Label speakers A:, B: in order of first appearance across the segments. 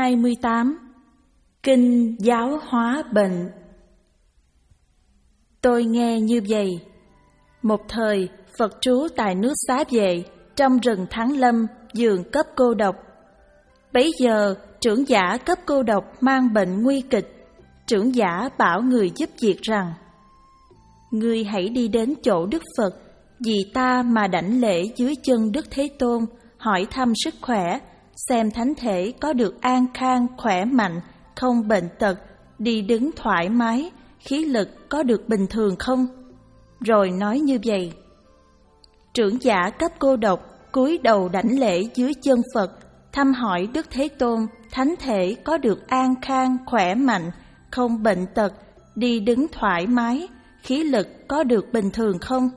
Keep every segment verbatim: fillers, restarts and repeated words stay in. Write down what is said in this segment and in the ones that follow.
A: hai mươi tám. Kinh giáo hóa bệnh. Tôi nghe như vậy. Một thời, Phật trú tại nước Xá Vệ, trong rừng Thắng Lâm, giường cấp cô độc. Bấy giờ, trưởng giả cấp cô độc mang bệnh nguy kịch. Trưởng giả bảo người giúp việc rằng: ngươi hãy đi đến chỗ Đức Phật, vì ta mà đảnh lễ dưới chân Đức Thế Tôn, hỏi thăm sức khỏe, xem thánh thể có được an khang, khỏe mạnh, không bệnh tật, đi đứng thoải mái, khí lực có được bình thường không? Rồi nói như vậy. Trưởng giả cấp cô độc cúi đầu đảnh lễ dưới chân Phật, thăm hỏi Đức Thế Tôn, thánh thể có được an khang, khỏe mạnh, không bệnh tật, đi đứng thoải mái, khí lực có được bình thường không?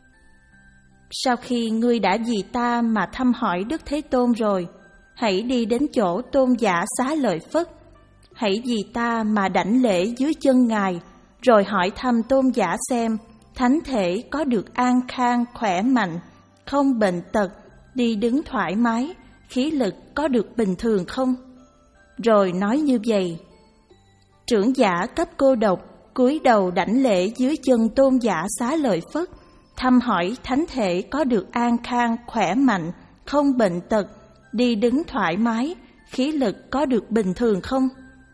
A: Sau khi ngươi đã vì ta mà thăm hỏi Đức Thế Tôn rồi, hãy đi đến chỗ tôn giả Xá Lợi Phất. Hãy vì ta mà đảnh lễ dưới chân Ngài, rồi hỏi thăm tôn giả xem thánh thể có được an khang, khỏe mạnh, không bệnh tật, đi đứng thoải mái, khí lực có được bình thường không? Rồi nói như vậy. Trưởng giả cấp cô độc cúi đầu đảnh lễ dưới chân tôn giả Xá Lợi Phất, thăm hỏi thánh thể có được an khang, khỏe mạnh, không bệnh tật, đi đứng thoải mái, khí lực có được bình thường không?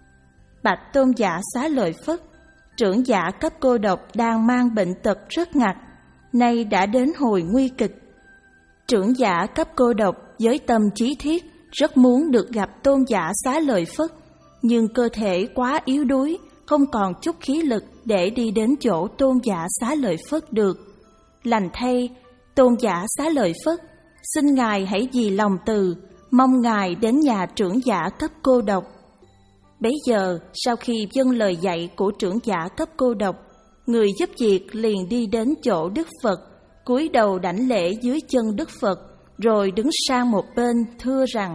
A: Bạch tôn giả Xá Lợi Phất, trưởng giả cấp cô độc đang mang bệnh tật rất ngặt, nay đã đến hồi nguy kịch. Trưởng giả cấp cô độc với tâm trí thiết rất muốn được gặp tôn giả Xá Lợi Phất, nhưng cơ thể quá yếu đuối, không còn chút khí lực để đi đến chỗ tôn giả Xá Lợi Phất được. Lành thay, tôn giả Xá Lợi Phất, xin Ngài hãy vì lòng từ, mong Ngài đến nhà trưởng giả cấp cô độc. Bấy giờ, sau khi vâng lời dạy của trưởng giả cấp cô độc, người giúp việc liền đi đến chỗ Đức Phật, cúi đầu đảnh lễ dưới chân Đức Phật, rồi đứng sang một bên thưa rằng: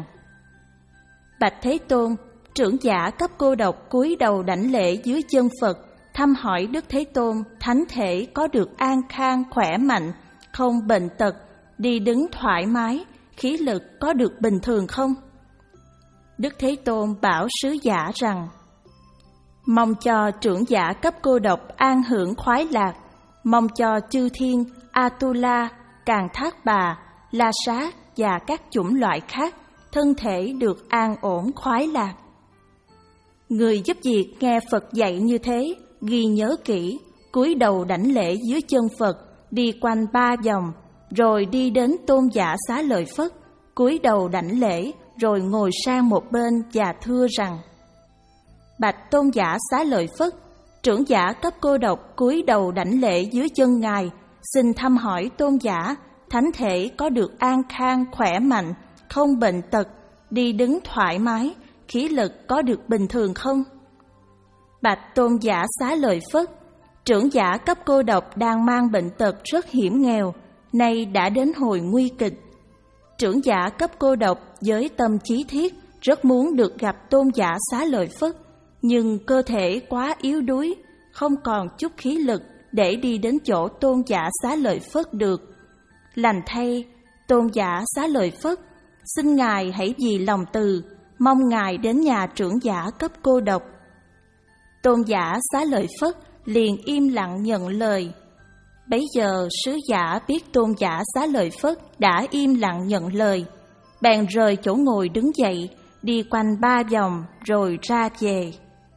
A: Bạch Thế Tôn, trưởng giả cấp cô độc cúi đầu đảnh lễ dưới chân Phật, thăm hỏi Đức Thế Tôn, thánh thể có được an khang, khỏe mạnh, không bệnh tật, đi đứng thoải mái, khí lực có được bình thường không? Đức Thế Tôn bảo sứ giả rằng: mong cho trưởng giả cấp cô độc an hưởng khoái lạc, mong cho chư thiên, Atula, Càn Thác Bà, La Sát và các chủng loại khác thân thể được an ổn khoái lạc. Người giúp việc nghe Phật dạy như thế, ghi nhớ kỹ, cúi đầu đảnh lễ dưới chân Phật, đi quanh ba vòng, rồi đi đến tôn giả Xá Lợi Phất, cúi đầu đảnh lễ, rồi ngồi sang một bên và thưa rằng: Bạch tôn giả Xá Lợi Phất, trưởng giả cấp cô độc cúi đầu đảnh lễ dưới chân Ngài, xin thăm hỏi tôn giả, thánh thể có được an khang, khỏe mạnh, không bệnh tật, đi đứng thoải mái, khí lực có được bình thường không? Bạch tôn giả Xá Lợi Phất, trưởng giả cấp cô độc đang mang bệnh tật rất hiểm nghèo, nay đã đến hồi nguy kịch. Trưởng giả cấp cô độc với tâm chí thiết rất muốn được gặp tôn giả Xá Lợi Phất, nhưng cơ thể quá yếu đuối, không còn chút khí lực để đi đến chỗ tôn giả Xá Lợi Phất được. Lành thay, tôn giả Xá Lợi Phất, xin Ngài hãy vì lòng từ, mong Ngài đến nhà trưởng giả cấp cô độc. Tôn giả Xá Lợi Phất liền im lặng nhận lời. Bấy giờ sứ giả biết tôn giả Xá Lợi Phất đã im lặng nhận lời, bèn rời chỗ ngồi đứng dậy, đi quanh ba vòng rồi ra về.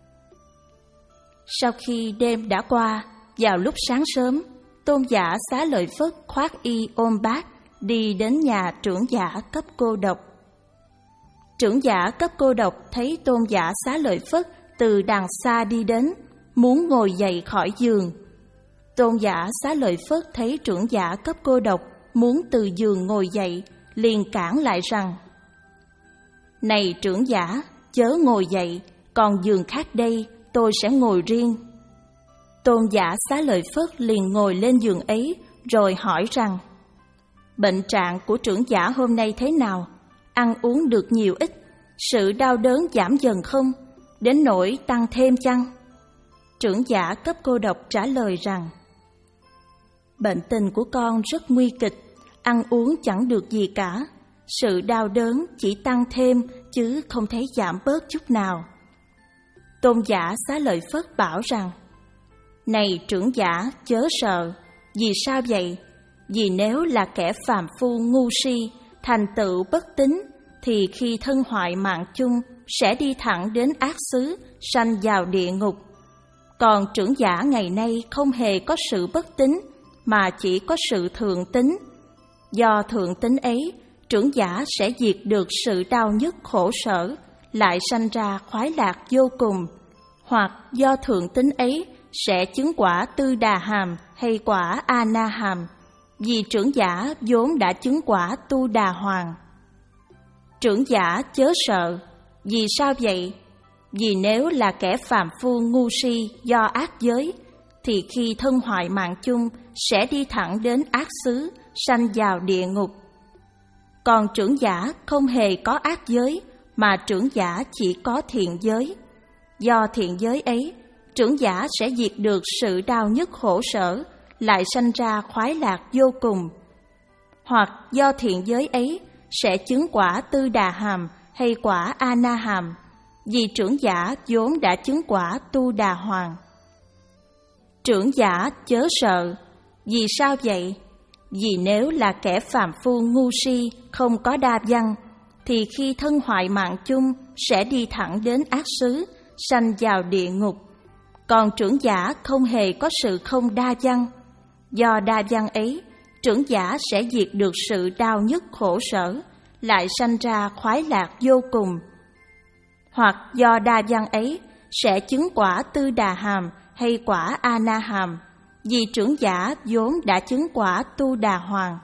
A: Sau khi đêm đã qua, vào lúc sáng sớm, tôn giả Xá Lợi Phất khoác y ôm bát, đi đến nhà trưởng giả cấp cô độc. Trưởng giả cấp cô độc thấy tôn giả Xá Lợi Phất từ đằng xa đi đến, muốn ngồi dậy khỏi giường. Tôn giả Xá Lợi Phất thấy trưởng giả cấp cô độc muốn từ giường ngồi dậy, liền cản lại rằng: Này trưởng giả, chớ ngồi dậy, còn giường khác đây, tôi sẽ ngồi riêng. Tôn giả Xá Lợi Phất liền ngồi lên giường ấy, rồi hỏi rằng: Bệnh trạng của trưởng giả hôm nay thế nào? Ăn uống được nhiều ít? Sự đau đớn giảm dần không? Đến nỗi tăng thêm chăng? Trưởng giả cấp cô độc trả lời rằng: Bệnh tình của con rất nguy kịch, ăn uống chẳng được gì cả. sự đau đớn chỉ tăng thêm chứ không thấy giảm bớt chút nào. Tôn giả Xá Lợi Phất bảo rằng: Này trưởng giả, chớ sợ. Vì sao vậy? Vì nếu là kẻ phàm phu ngu si, thành tựu bất tín, thì khi thân hoại mạng chung sẽ đi thẳng đến ác xứ, sanh vào địa ngục. Còn trưởng giả ngày nay không hề có sự bất tín, mà chỉ có sự thượng tín. Do thượng tín ấy, trưởng giả sẽ diệt được sự đau nhức khổ sở, lại sanh ra khoái lạc vô cùng. Hoặc do thượng tín ấy, sẽ chứng quả Tư Đà Hàm hay quả A Na Hàm, vì trưởng giả vốn đã chứng quả Tu Đà Hoàng. Trưởng giả chớ sợ. Vì sao vậy? Vì nếu là kẻ phàm phu ngu si do ác giới, thì khi thân hoại mạng chung sẽ đi thẳng đến ác xứ, sanh vào địa ngục. Còn trưởng giả không hề có ác giới, mà trưởng giả chỉ có thiện giới. Do thiện giới ấy, trưởng giả sẽ diệt được sự đau nhức khổ sở, lại sanh ra khoái lạc vô cùng. Hoặc do thiện giới ấy, sẽ chứng quả Tư Đà Hàm hay quả A Na Hàm, vì trưởng giả vốn đã chứng quả Tu Đà Hoàng. Trưởng giả chớ sợ. Vì sao vậy? Vì nếu là kẻ phàm phu ngu si, không có đa văn, thì khi thân hoại mạng chung sẽ đi thẳng đến ác xứ, sanh vào địa ngục. Còn trưởng giả không hề có sự không đa văn. Do đa văn ấy, trưởng giả sẽ diệt được sự đau nhức khổ sở, lại sanh ra khoái lạc vô cùng. Hoặc do đa văn ấy, sẽ chứng quả Tư Đà Hàm hay quả A Na Hàm, vì trưởng giả vốn đã chứng quả Tu Đà Hoàng.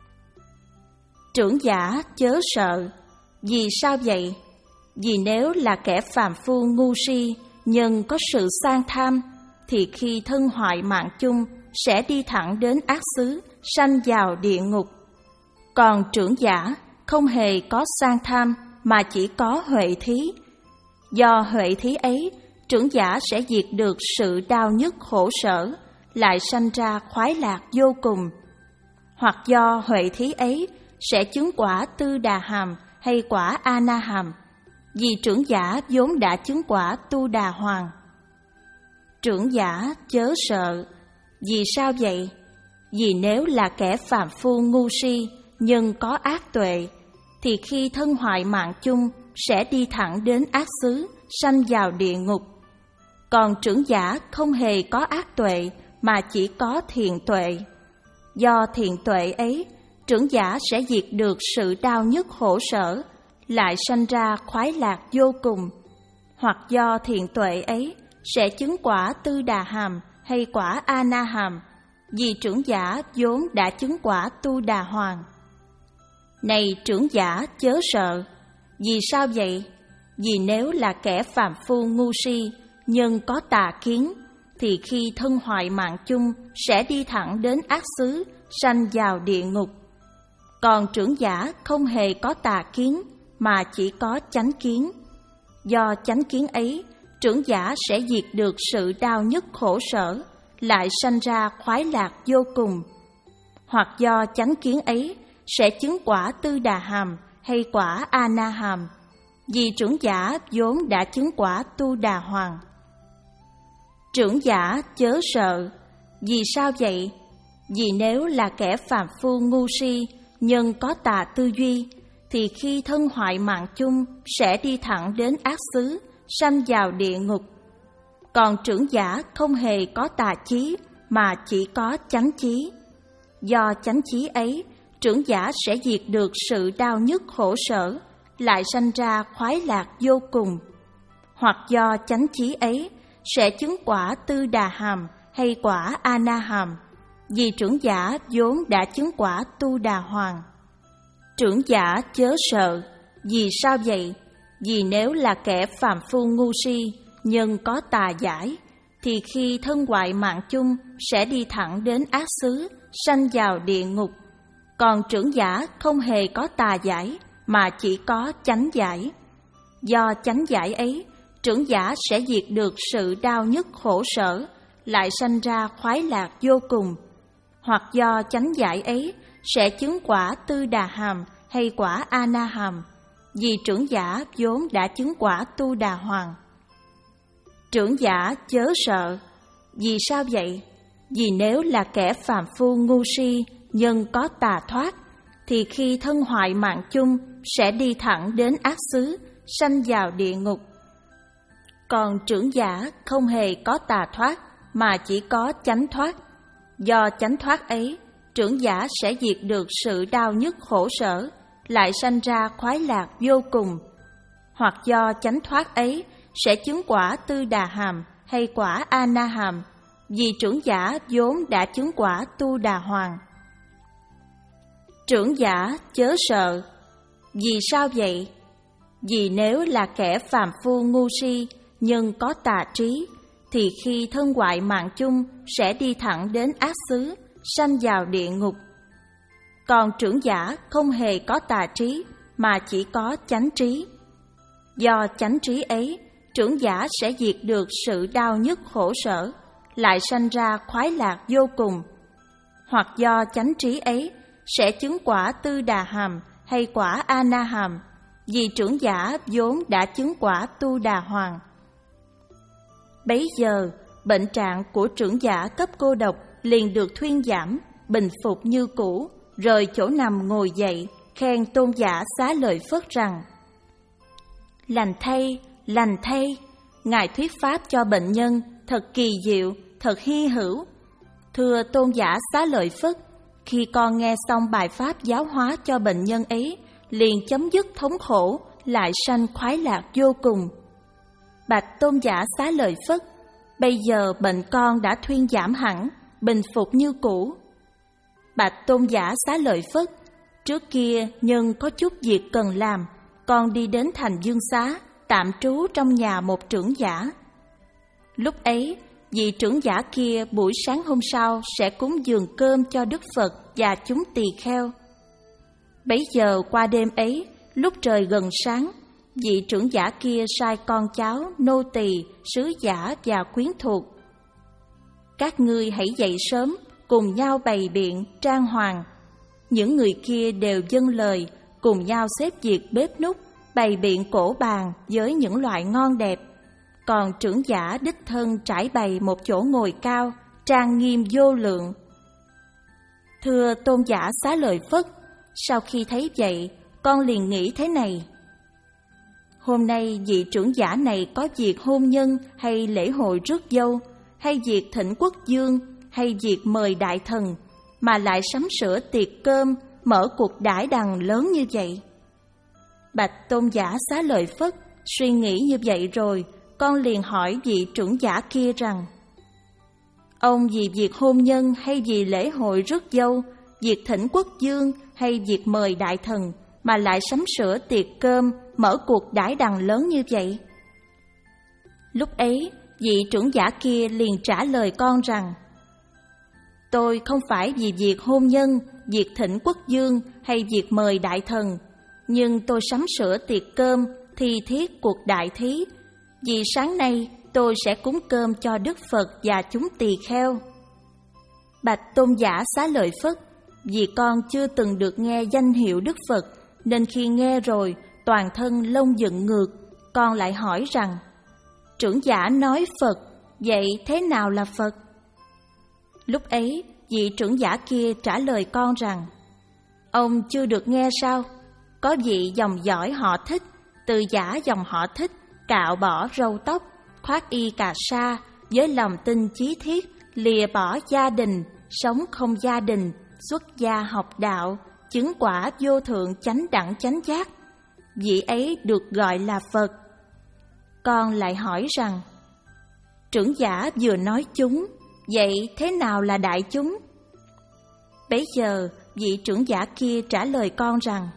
A: Trưởng giả chớ sợ. Vì sao vậy? Vì nếu là kẻ phàm phu ngu si, nhưng có sự sang tham, thì khi thân hoại mạng chung sẽ đi thẳng đến ác xứ, sanh vào địa ngục. Còn trưởng giả không hề có sang tham, mà chỉ có huệ thí. Do huệ thí ấy, trưởng giả sẽ diệt được sự đau nhức khổ sở, lại sanh ra khoái lạc vô cùng. Hoặc do huệ thí ấy, sẽ chứng quả Tư Đà Hàm hay quả A Na Hàm, vì trưởng giả vốn đã chứng quả Tu Đà Hoàng. Trưởng giả chớ sợ. Vì sao vậy? Vì nếu là kẻ phàm phu ngu si, nhưng có ác tuệ, thì khi thân hoại mạng chung sẽ đi thẳng đến ác xứ, sanh vào địa ngục. Còn trưởng giả không hề có ác tuệ, mà chỉ có thiện tuệ. Do thiện tuệ ấy, trưởng giả sẽ diệt được sự đau nhức khổ sở, lại sanh ra khoái lạc vô cùng. Hoặc do thiện tuệ ấy, sẽ chứng quả Tư Đà Hàm hay quả A Na Hàm, vì trưởng giả vốn đã chứng quả Tu Đà Hoàng. Này trưởng giả chớ sợ. Vì sao vậy? Vì nếu là kẻ phàm phu ngu si, nhưng có tà kiến, thì khi thân hoại mạng chung sẽ đi thẳng đến ác xứ, sanh vào địa ngục. Còn trưởng giả không hề có tà kiến, mà chỉ có chánh kiến. Do chánh kiến ấy, trưởng giả sẽ diệt được sự đau nhức khổ sở, lại sanh ra khoái lạc vô cùng. Hoặc do chánh kiến ấy, sẽ chứng quả Tư Đà Hàm hay quả A Na Hàm, vì trưởng giả vốn đã chứng quả Tu Đà Hoàng. Trưởng giả chớ sợ. Vì sao vậy? Vì nếu là kẻ phàm phu ngu si, nhưng có tà tư duy, thì khi thân hoại mạng chung sẽ đi thẳng đến ác xứ, sanh vào địa ngục. Còn trưởng giả không hề có tà chí, mà chỉ có chánh chí. Do chánh chí ấy, trưởng giả sẽ diệt được sự đau nhức khổ sở, lại sanh ra khoái lạc vô cùng. Hoặc do chánh chí ấy, sẽ chứng quả Tư Đà Hàm hay quả A Na Hàm, vì trưởng giả vốn đã chứng quả Tu Đà Hoàng. Trưởng giả chớ sợ. Vì sao vậy? Vì nếu là kẻ phàm phu ngu si, nhưng có tà giải, thì khi thân hoại mạng chung sẽ đi thẳng đến ác xứ, sanh vào địa ngục. Còn trưởng giả không hề có tà giải, mà chỉ có chánh giải. Do chánh giải ấy, trưởng giả sẽ diệt được sự đau nhức khổ sở, lại sanh ra khoái lạc vô cùng. Hoặc do chánh giải ấy, sẽ chứng quả Tư Đà Hàm hay quả A-na-hàm, vì trưởng giả vốn đã chứng quả Tu Đà Hoàng. Trưởng giả chớ sợ. Vì sao vậy? Vì nếu là kẻ phàm phu ngu si, nhân có tà thoát, thì khi thân hoại mạng chung sẽ đi thẳng đến ác xứ, sanh vào địa ngục. Còn trưởng giả không hề có tà thoát, mà chỉ có chánh thoát. Do chánh thoát ấy, trưởng giả sẽ diệt được sự đau nhức khổ sở, lại sanh ra khoái lạc vô cùng. Hoặc do chánh thoát ấy, sẽ chứng quả Tư Đà Hàm hay quả A-na-hàm, vì trưởng giả vốn đã chứng quả Tu Đà Hoàng. Trưởng giả chớ sợ. Vì sao vậy? Vì nếu là kẻ phàm phu ngu si, nhưng có tà trí, thì khi thân hoại mạng chung sẽ đi thẳng đến ác xứ, sanh vào địa ngục. Còn trưởng giả không hề có tà trí, mà chỉ có chánh trí. Do chánh trí ấy, trưởng giả sẽ diệt được sự đau nhức khổ sở, lại sanh ra khoái lạc vô cùng. Hoặc do chánh trí ấy, sẽ chứng quả Tư Đà Hàm hay quả A-na-hàm, vì trưởng giả vốn đã chứng quả Tu Đà Hoàng. Bấy giờ, bệnh trạng của trưởng giả cấp cô độc liền được thuyên giảm, bình phục như cũ, rời chỗ nằm ngồi dậy, khen tôn giả Xá Lợi Phất rằng: Lành thay, lành thay, Ngài thuyết pháp cho bệnh nhân thật kỳ diệu, thật hy hữu. Thưa tôn giả Xá Lợi Phất, khi con nghe xong bài pháp giáo hóa cho bệnh nhân ấy, liền chấm dứt thống khổ, lại sanh khoái lạc vô cùng. Bạch tôn giả Xá Lợi Phất, bây giờ bệnh con đã thuyên giảm hẳn, bình phục như cũ. Bạch tôn giả Xá Lợi Phất, trước kia nhân có chút việc cần làm, con đi đến thành Dương Xá, tạm trú trong nhà một trưởng giả. Lúc ấy, vị trưởng giả kia buổi sáng hôm sau sẽ cúng dường cơm cho Đức Phật và chúng tỳ kheo. Bấy giờ qua đêm ấy, lúc trời gần sáng, vị trưởng giả kia sai con cháu, nô tỳ, sứ giả và quyến thuộc: Các ngươi hãy dậy sớm, cùng nhau bày biện, trang hoàng. Những người kia đều dâng lời, cùng nhau xếp việc bếp núc, bày biện cỗ bàn với những loại ngon đẹp. Còn trưởng giả đích thân trải bày một chỗ ngồi cao, trang nghiêm vô lượng. Thưa tôn giả Xá Lợi Phất, sau khi thấy vậy, con liền nghĩ thế này: Hôm nay vị trưởng giả này có việc hôn nhân hay lễ hội rước dâu, hay việc thỉnh quốc dương, hay việc mời đại thần, mà lại sắm sửa tiệc cơm, mở cuộc đãi đằng lớn như vậy. Bạch tôn giả Xá Lợi Phất, suy nghĩ như vậy rồi, con liền hỏi vị trưởng giả kia rằng: Ông vì việc hôn nhân hay vì lễ hội rước dâu, việc thỉnh quốc dương hay việc mời đại thần, mà lại sắm sửa tiệc cơm, mở cuộc đãi đằng lớn như vậy? Lúc ấy, vị trưởng giả kia liền trả lời con rằng: Tôi không phải vì việc hôn nhân, việc thỉnh quốc dương hay việc mời đại thần, nhưng tôi sắm sửa tiệc cơm, thi thiết cuộc đại thí, vì sáng nay tôi sẽ cúng cơm cho Đức Phật và chúng tỳ kheo. Bạch tôn giả Xá Lợi Phất, vì con chưa từng được nghe danh hiệu Đức Phật, nên khi nghe rồi toàn thân lông dựng ngược, con lại hỏi rằng: Trưởng giả nói Phật, vậy thế nào là Phật? Lúc ấy, vị trưởng giả kia trả lời con rằng: Ông chưa được nghe sao? Có vị dòng dõi họ Thích, từ giả dòng họ Thích, cạo bỏ râu tóc, khoác y cà sa, với lòng tin chí thiết, lìa bỏ gia đình, sống không gia đình, xuất gia học đạo, chứng quả vô thượng chánh đẳng chánh giác. Vị ấy được gọi là Phật. Con lại hỏi rằng: Trưởng giả vừa nói chúng, vậy thế nào là đại chúng? Bấy giờ vị trưởng giả kia trả lời con rằng: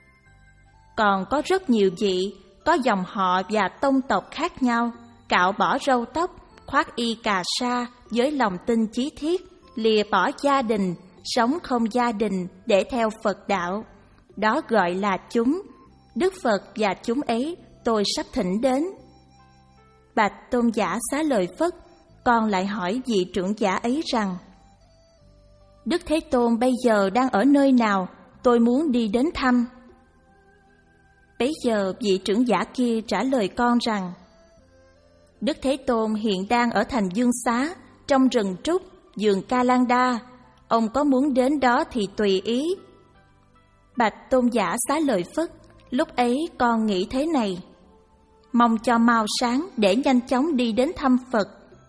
A: Còn có rất nhiều vị, có dòng họ và tông tộc khác nhau, cạo bỏ râu tóc, khoác y cà sa, với lòng tin chí thiết, lìa bỏ gia đình, sống không gia đình để theo Phật đạo. Đó gọi là chúng. Đức Phật và chúng ấy tôi sắp thỉnh đến. Bạch tôn giả Xá Lợi Phất, con lại hỏi vị trưởng giả ấy rằng: Đức Thế Tôn bây giờ đang ở nơi nào? Tôi muốn đi đến thăm. Bấy giờ vị trưởng giả kia trả lời con rằng: Đức Thế Tôn hiện đang ở thành Dương Xá, trong rừng trúc, vườn Ca Lan Đa. Ông có muốn đến đó thì tùy ý. Bạch Tôn giả Xá Lợi Phất, lúc ấy con nghĩ thế này: mong cho mau sáng để nhanh chóng đi đến thăm Phật.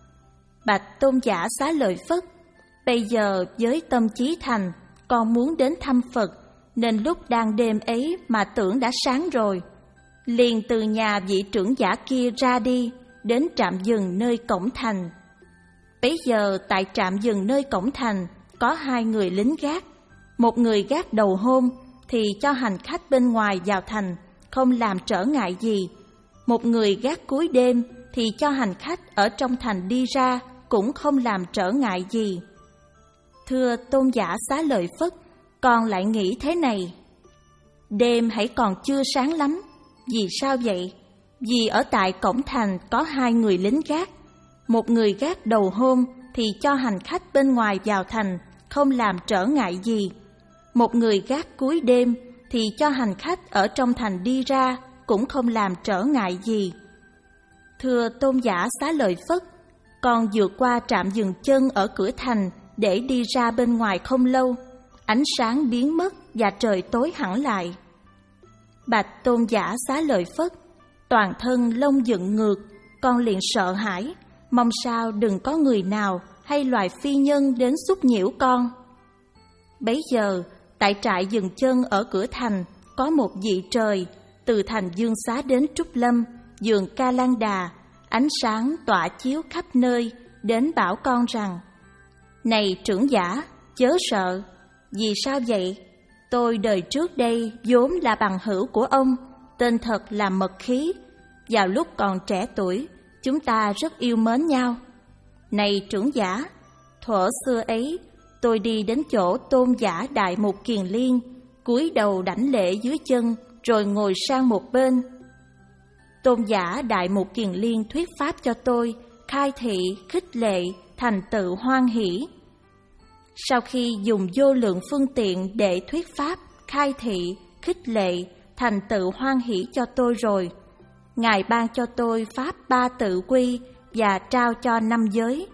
A: Bạch Tôn giả Xá Lợi Phất, bây giờ với tâm trí thành, con muốn đến thăm Phật, nên lúc đang đêm ấy mà tưởng đã sáng rồi. Liền từ nhà vị trưởng giả kia ra đi, đến trạm dừng nơi cổng thành. Bấy giờ tại trạm dừng nơi cổng thành có hai người lính gác. Một người gác đầu hôm thì cho hành khách bên ngoài vào thành, không làm trở ngại gì. Một người gác cuối đêm thì cho hành khách ở trong thành đi ra, cũng không làm trở ngại gì. Thưa Tôn giả Xá Lợi Phất, con lại nghĩ thế này: đêm hãy còn chưa sáng lắm. Vì sao vậy? Vì ở tại cổng thành có hai người lính gác. Một người gác đầu hôm thì cho hành khách bên ngoài vào thành, không làm trở ngại gì. Một người gác cuối đêm thì cho hành khách ở trong thành đi ra, cũng không làm trở ngại gì. Thưa Tôn giả Xá Lợi Phất, con vượt qua trạm dừng chân ở cửa thành để đi ra bên ngoài không lâu, ánh sáng biến mất và trời tối hẳn lại. Bạch Tôn giả Xá Lợi Phất, toàn thân lông dựng ngược, con liền sợ hãi, mong sao đừng có người nào hay loài phi nhân đến xúc nhiễu con. Bấy giờ, tại trại dừng chân ở cửa thành, có một vị trời, từ thành Dương Xá đến Trúc Lâm, vườn Ca Lan Đà, ánh sáng tỏa chiếu khắp nơi, đến bảo con rằng: này trưởng giả, chớ sợ. Vì sao vậy? Tôi đời trước đây vốn là bằng hữu của ông, tên thật là Mật Khí. Vào lúc còn trẻ tuổi, chúng ta rất yêu mến nhau. Này trưởng giả, thuở xưa ấy, tôi đi đến chỗ Tôn giả Đại Mục Kiền Liên, cúi đầu đảnh lễ dưới chân, rồi ngồi sang một bên. Tôn giả Đại Mục Kiền Liên thuyết pháp cho tôi, khai thị, khích lệ, thành tựu hoan hỷ. Sau khi dùng vô lượng phương tiện để thuyết pháp, khai thị, khích lệ, thành tựu hoan hỷ cho tôi rồi, Ngài ban cho tôi pháp ba tự quy và trao cho năm giới.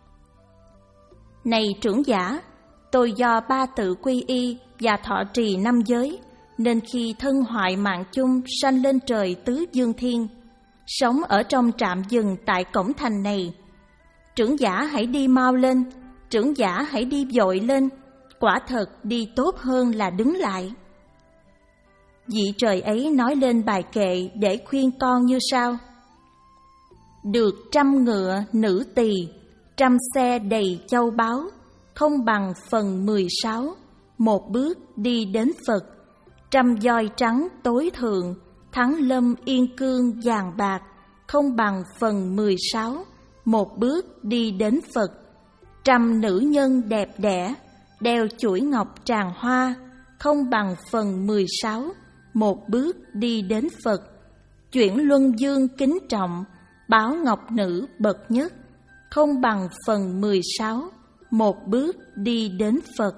A: Này trưởng giả, tôi do ba tự quy y và thọ trì năm giới, nên khi thân hoại mạng chung sanh lên trời tứ dương thiên, sống ở trong trạm dừng tại cổng thành này. Trưởng giả hãy đi mau lên, trưởng giả hãy đi vội lên, quả thật đi tốt hơn là đứng lại. Vị trời ấy nói lên bài kệ để khuyên con như sau: được trăm ngựa nữ tỳ, trăm xe đầy châu báu, không bằng phần mười sáu, một bước đi đến Phật. Trăm voi trắng tối thượng, thắng lâm yên cương vàng bạc, không bằng phần mười sáu, một bước đi đến Phật. Trăm nữ nhân đẹp đẽ, đeo chuỗi ngọc tràng hoa, không bằng phần mười sáu, một bước đi đến Phật. Chuyển luân dương kính trọng, báo ngọc nữ bậc nhất, không bằng phần mười sáu, một bước đi đến Phật.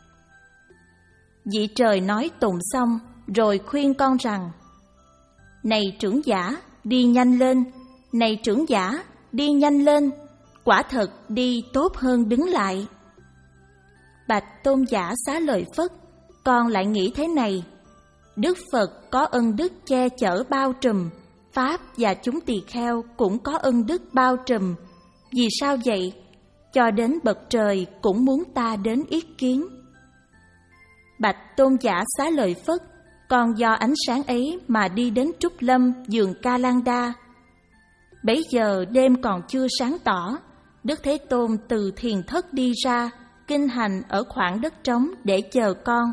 A: Vị trời nói tụng xong, rồi khuyên con rằng: này trưởng giả, đi nhanh lên, này trưởng giả, đi nhanh lên, quả thật đi tốt hơn đứng lại. Bạch Tôn giả Xá Lợi Phất, con lại nghĩ thế này: Đức Phật có ân đức che chở bao trùm, Pháp và chúng tỳ kheo cũng có ân đức bao trùm. Vì sao vậy? Cho đến bậc trời cũng muốn ta đến yết kiến. Bạch Tôn giả Xá Lợi Phất, con do ánh sáng ấy mà đi đến Trúc Lâm, vườn Ca Lan Đa. Bấy giờ đêm còn chưa sáng tỏ, Đức Thế Tôn từ thiền thất đi ra, kinh hành ở khoảng đất trống để chờ con.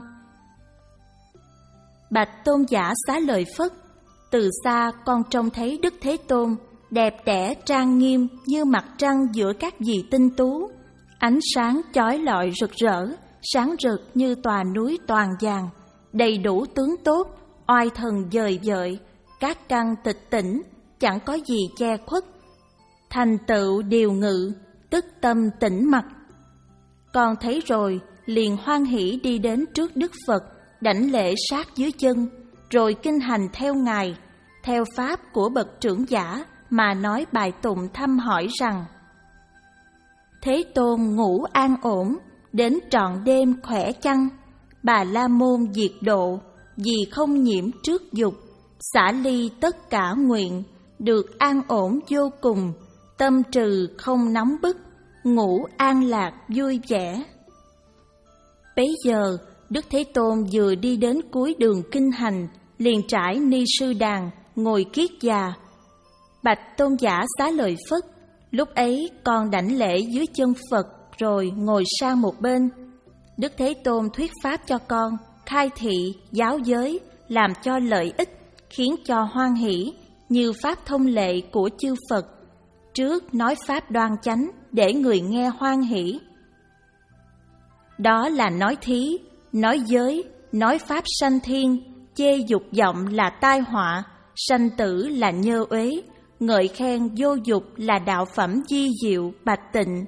A: Bạch Tôn giả Xá Lợi Phất, từ xa con trông thấy Đức Thế Tôn đẹp đẽ trang nghiêm như mặt trăng giữa các vì tinh tú, ánh sáng chói lọi rực rỡ, sáng rực như tòa núi toàn vàng, đầy đủ tướng tốt, oai thần dời dợi, các căn tịch tỉnh, chẳng có gì che khuất. Thành tựu điều ngự, tức tâm tĩnh mặc. Con thấy rồi, liền hoan hỷ đi đến trước Đức Phật, đảnh lễ sát dưới chân, rồi kinh hành theo Ngài, theo pháp của bậc trưởng giả mà nói bài tụng thăm hỏi rằng: Thế Tôn ngủ an ổn, đến trọn đêm khỏe chăng? Bà La Môn diệt độ, vì không nhiễm trước dục, xả ly tất cả nguyện, được an ổn vô cùng, tâm trừ không nóng bức, ngủ an lạc vui vẻ. Bấy giờ, Đức Thế Tôn vừa đi đến cuối đường kinh hành, liền trải ni sư đàn, ngồi kiết già. Bạch Tôn giả Xá Lợi Phất, lúc ấy con đảnh lễ dưới chân Phật rồi ngồi sang một bên. Đức Thế Tôn thuyết pháp cho con, khai thị, giáo giới, làm cho lợi ích, khiến cho hoan hỷ, như pháp thông lệ của chư Phật. Trước nói pháp đoan chánh để người nghe hoan hỷ. Đó là nói thí, nói giới, nói pháp sanh thiên, chê dục vọng là tai họa, sanh tử là nhơ uế, ngợi khen vô dục là đạo phẩm di diệu bạch tịnh.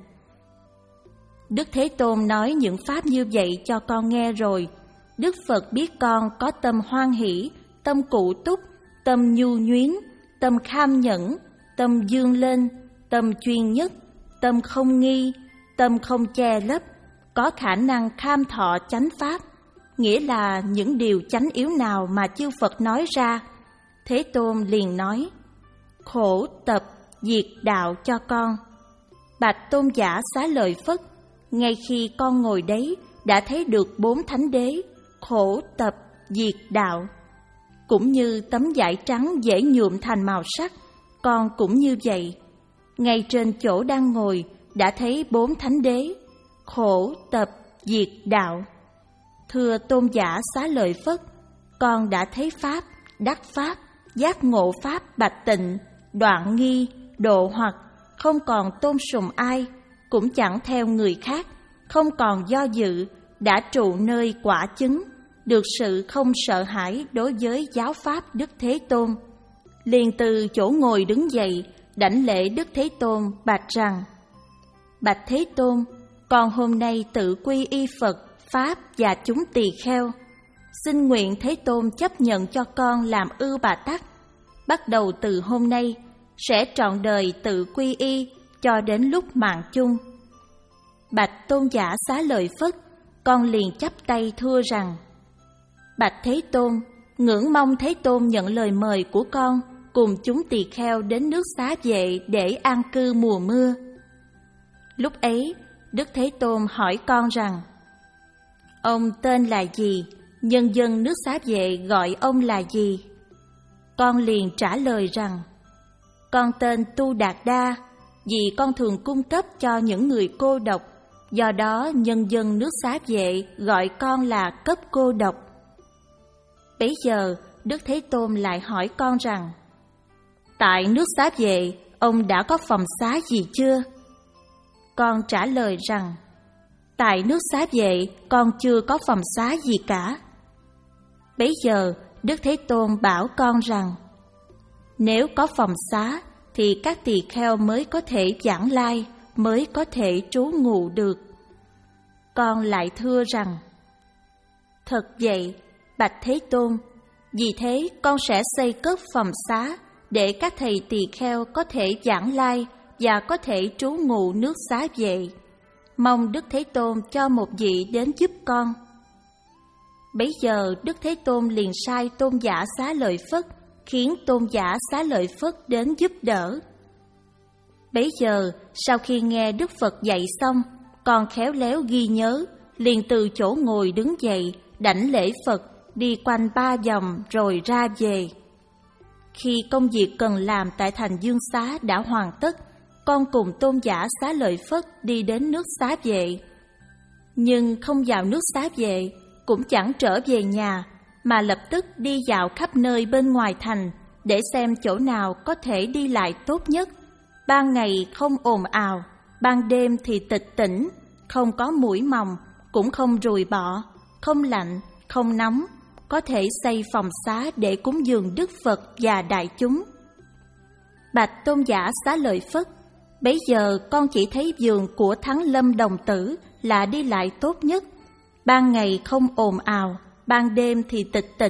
A: Đức Thế Tôn nói những pháp như vậy cho con nghe rồi. Đức Phật biết con có tâm hoan hỷ, tâm cụ túc, tâm nhu nhuyến, tâm kham nhẫn, tâm dương lên, tâm chuyên nhất, tâm không nghi, tâm không che lấp, có khả năng kham thọ chánh pháp, nghĩa là những điều chánh yếu nào mà chư Phật nói ra. Thế Tôn liền nói: khổ tập diệt đạo cho con. Bạch Tôn giả Xá Lợi Phất, ngay khi con ngồi đấy đã thấy được bốn thánh đế, khổ tập diệt đạo. Cũng như tấm vải trắng dễ nhuộm thành màu sắc, con cũng như vậy. Ngay trên chỗ đang ngồi đã thấy bốn thánh đế, khổ tập diệt đạo. Thưa Tôn giả Xá Lợi Phất, con đã thấy pháp, đắc pháp, giác ngộ pháp bạch tịnh, đoạn nghi, độ hoặc, không còn tôn sùng ai, cũng chẳng theo người khác, không còn do dự, đã trụ nơi quả chứng, được sự không sợ hãi đối với giáo pháp Đức Thế Tôn. Liền từ chỗ ngồi đứng dậy, đảnh lễ Đức Thế Tôn bạch rằng: Bạch Thế Tôn, con hôm nay tự quy y Phật, Pháp và chúng tỳ kheo. Xin nguyện Thế Tôn chấp nhận cho con làm Ư Bà Tắc. Bắt đầu từ hôm nay, sẽ trọn đời tự quy y cho đến lúc mạng chung. Bạch Tôn giả Xá Lợi Phất, con liền chắp tay thưa rằng: Bạch Thế Tôn, ngưỡng mong Thế Tôn nhận lời mời của con cùng chúng tỳ kheo đến nước Xá Vệ để an cư mùa mưa. Lúc ấy, Đức Thế Tôn hỏi con rằng: Ông tên là gì? Nhân dân nước Xá Vệ gọi ông là gì? Con liền trả lời rằng: Con tên Tu Đạt Đa, vì con thường cung cấp cho những người cô độc, do đó nhân dân nước Xá Vệ gọi con là cấp cô độc. Bấy giờ, Đức Thế Tôn lại hỏi con rằng: Tại nước Xá Vệ, ông đã có phòng xá gì chưa? Con trả lời rằng: Tại nước Xá Vệ, con chưa có phòng xá gì cả. Bấy giờ, Đức Thế Tôn bảo con rằng: Nếu có phòng xá, thì các tỳ kheo mới có thể vãng lai, mới có thể trú ngụ được. Con lại thưa rằng: Thật vậy, Bạch Thế Tôn, vì thế con sẽ xây cất phòng xá để các thầy tỳ kheo có thể vãng lai và có thể trú ngụ nước Xá Vệ. Mong Đức Thế Tôn cho một vị đến giúp con. Bấy giờ Đức Thế Tôn liền sai Tôn giả Xá Lợi Phất, khiến Tôn giả Xá Lợi Phất đến giúp đỡ. Bấy giờ, sau khi nghe Đức Phật dạy xong, con khéo léo ghi nhớ, liền từ chỗ ngồi đứng dậy, đảnh lễ Phật, đi quanh ba vòng rồi ra về. Khi công việc cần làm tại thành Dương Xá đã hoàn tất, con cùng Tôn giả Xá Lợi Phất đi đến nước Xá Vệ. Nhưng không vào nước Xá Vệ, cũng chẳng trở về nhà, mà lập tức đi dạo khắp nơi bên ngoài thành để xem chỗ nào có thể đi lại tốt nhất. Ban ngày không ồn ào, ban đêm thì tịch tĩnh, không có muỗi mòng, cũng không ruồi bọ, không lạnh, không nóng, có thể xây phòng xá để cúng dường Đức Phật và đại chúng. Bạch Tôn giả Xá Lợi Phất, bấy giờ con chỉ thấy vườn của Thắng Lâm Đồng Tử là đi lại tốt nhất. Ban ngày không ồn ào, ban đêm thì tịch tĩnh,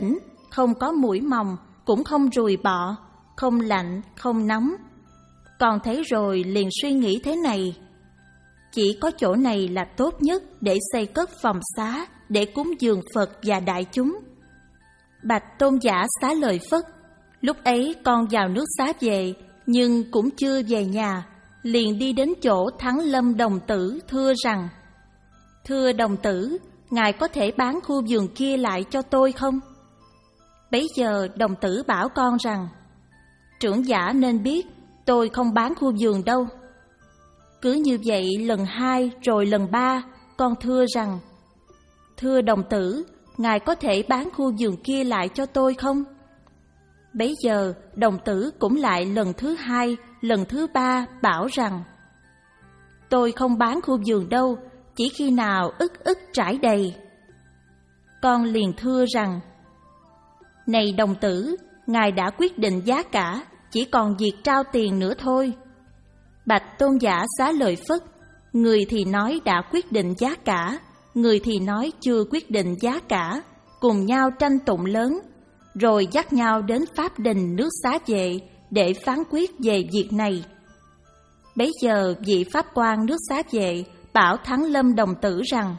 A: không có muỗi mòng, cũng không ruồi bọ, không lạnh, không nóng. Con thấy rồi liền suy nghĩ thế này: chỉ có chỗ này là tốt nhất để xây cất phòng xá, để cúng dường Phật và đại chúng. Bạch Tôn giả Xá Lợi Phất, lúc ấy con vào nước Xá về, nhưng cũng chưa về nhà, liền đi đến chỗ Thắng Lâm đồng tử thưa rằng: thưa đồng tử, ngài có thể bán khu vườn kia lại cho tôi không? Bấy giờ đồng tử bảo con rằng: trưởng giả nên biết, tôi không bán khu vườn đâu. Cứ như vậy lần hai rồi lần ba, con thưa rằng: thưa đồng tử, ngài có thể bán khu vườn kia lại cho tôi không? Bấy giờ đồng tử cũng lại lần thứ hai, lần thứ ba bảo rằng: tôi không bán khu vườn đâu, chỉ khi nào ức ức trải đầy. Con liền thưa rằng: này đồng tử, ngài đã quyết định giá cả, chỉ còn việc trao tiền nữa thôi. Bạch Tôn giả Xá Lợi Phất, người thì nói đã quyết định giá cả, người thì nói chưa quyết định giá cả, cùng nhau tranh tụng lớn, rồi dắt nhau đến Pháp Đình nước Xá Vệ để phán quyết về việc này. Bấy giờ vị Pháp quan nước Xá Vệ bảo Thắng Lâm đồng tử rằng: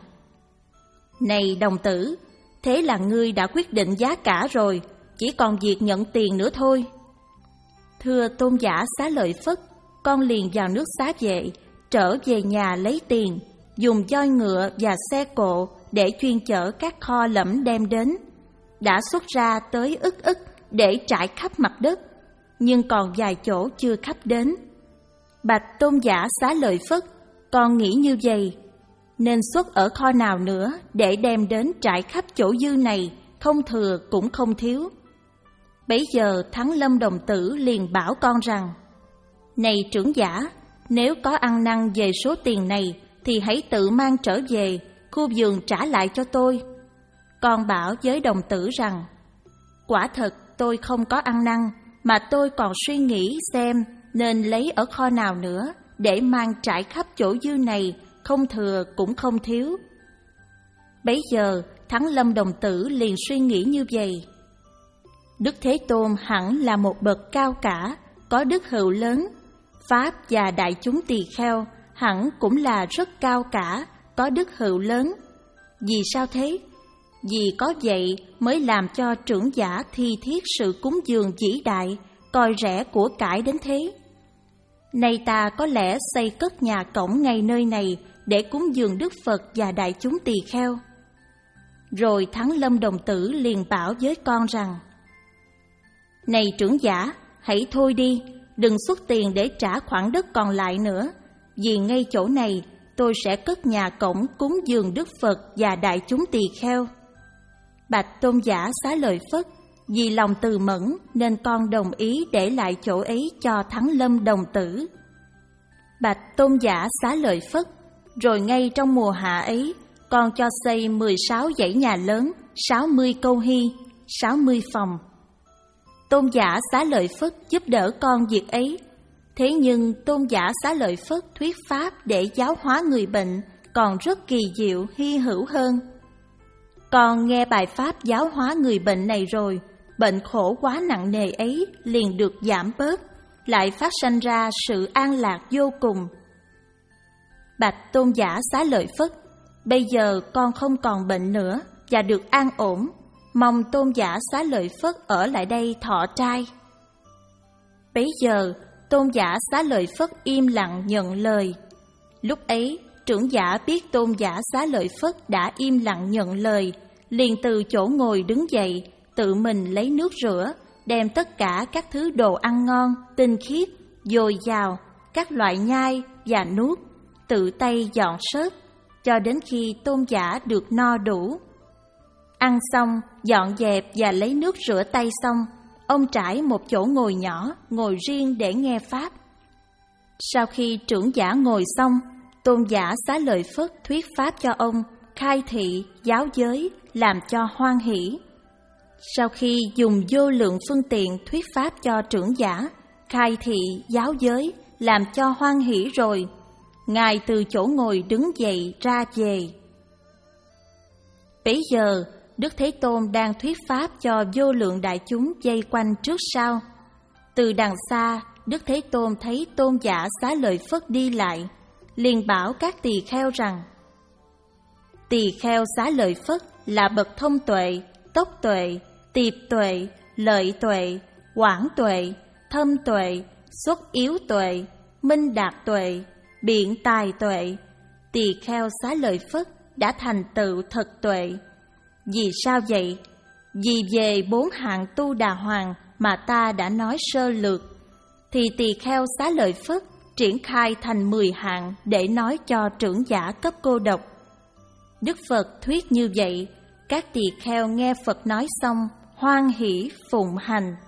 A: này đồng tử, thế là ngươi đã quyết định giá cả rồi, chỉ còn việc nhận tiền nữa thôi. Thưa Tôn giả Xá Lợi Phất, con liền vào nước Xá Vệ, trở về nhà lấy tiền, dùng voi ngựa và xe cộ để chuyên chở các kho lẫm đem đến, đã xuất ra tới ức ức để trải khắp mặt đất, nhưng còn vài chỗ chưa khắp đến. Bạch Tôn giả Xá Lợi Phất, con nghĩ như vậy, nên xuất ở kho nào nữa để đem đến trải khắp chỗ dư này, không thừa cũng không thiếu. Bấy giờ Thắng Lâm đồng tử liền bảo con rằng: này trưởng giả, nếu có ăn năn về số tiền này thì hãy tự mang trở về, khu vườn trả lại cho tôi. Con bảo với đồng tử rằng: quả thật tôi không có ăn năn, mà tôi còn suy nghĩ xem nên lấy ở kho nào nữa để mang trải khắp chỗ dư này, không thừa cũng không thiếu. Bấy giờ Thắng Lâm đồng tử liền suy nghĩ như vậy: Đức Thế Tôn hẳn là một bậc cao cả, có đức hữu lớn. Pháp và đại chúng tỳ kheo hẳn cũng là rất cao cả, có đức hữu lớn. Vì sao thế? Vì có vậy mới làm cho trưởng giả thi thiết sự cúng dường vĩ đại, coi rẻ của cải đến thế. Nay ta có lẽ xây cất nhà cổng ngay nơi này để cúng dường Đức Phật và đại chúng tỳ kheo. Rồi Thắng Lâm đồng tử liền bảo với con rằng: này trưởng giả, hãy thôi đi, đừng xuất tiền để trả khoản đất còn lại nữa, vì ngay chỗ này tôi sẽ cất nhà cổng cúng dường Đức Phật và đại chúng tỳ kheo. Bạch Tôn giả Xá Lợi Phất, vì lòng từ mẫn nên con đồng ý để lại chỗ ấy cho Thắng Lâm đồng tử. Bạch Tôn giả Xá Lợi Phất, rồi ngay trong mùa hạ ấy, con cho xây mười sáu dãy nhà lớn, sáu mươi câu hy, sáu mươi phòng. Tôn giả Xá Lợi Phất giúp đỡ con việc ấy. Thế nhưng Tôn giả Xá Lợi Phất thuyết pháp để giáo hóa người bệnh còn rất kỳ diệu, hy hữu hơn. Con nghe bài pháp giáo hóa người bệnh này rồi, bệnh khổ quá nặng nề ấy liền được giảm bớt, lại phát sanh ra sự an lạc vô cùng. Bạch Tôn giả Xá Lợi Phất, bây giờ con không còn bệnh nữa và được an ổn, mong Tôn giả Xá Lợi Phất ở lại đây thọ trai. Bấy giờ Tôn giả Xá Lợi Phất im lặng nhận lời. Lúc ấy trưởng giả biết Tôn giả Xá Lợi Phất đã im lặng nhận lời, liền từ chỗ ngồi đứng dậy, tự mình lấy nước rửa, đem tất cả các thứ đồ ăn ngon, tinh khiết, dồi dào, các loại nhai và nuốt, tự tay dọn xớp, cho đến khi Tôn giả được no đủ. Ăn xong, dọn dẹp và lấy nước rửa tay xong, ông trải một chỗ ngồi nhỏ, ngồi riêng để nghe pháp. Sau khi trưởng giả ngồi xong, Tôn giả Xá Lợi Phất thuyết pháp cho ông, khai thị, giáo giới, làm cho hoan hỷ. Sau khi dùng vô lượng phương tiện thuyết pháp cho trưởng giả, khai thị, giáo giới, làm cho hoan hỷ rồi, Ngài từ chỗ ngồi đứng dậy ra về. Bấy giờ, Đức Thế Tôn đang thuyết pháp cho vô lượng đại chúng vây quanh trước sau. Từ đằng xa, Đức Thế Tôn thấy tôn giả Xá Lợi Phất đi lại, liền bảo các tỳ kheo rằng: Tỳ kheo Xá Lợi Phất là bậc thông tuệ, tốc tuệ, tiệp tuệ, lợi tuệ, quảng tuệ, thâm tuệ, xuất yếu tuệ, minh đạt tuệ, biện tài tuệ. Tỳ kheo Xá Lợi Phất đã thành tựu thật tuệ. Vì sao vậy? Vì về bốn hạng tu đà hoàng mà ta đã nói sơ lược, thì tỳ kheo Xá Lợi Phất triển khai thành mười hạng để nói cho trưởng giả cấp cô độc. Đức Phật thuyết như vậy, các tỳ kheo nghe Phật nói xong, hoan hỷ phụng hành.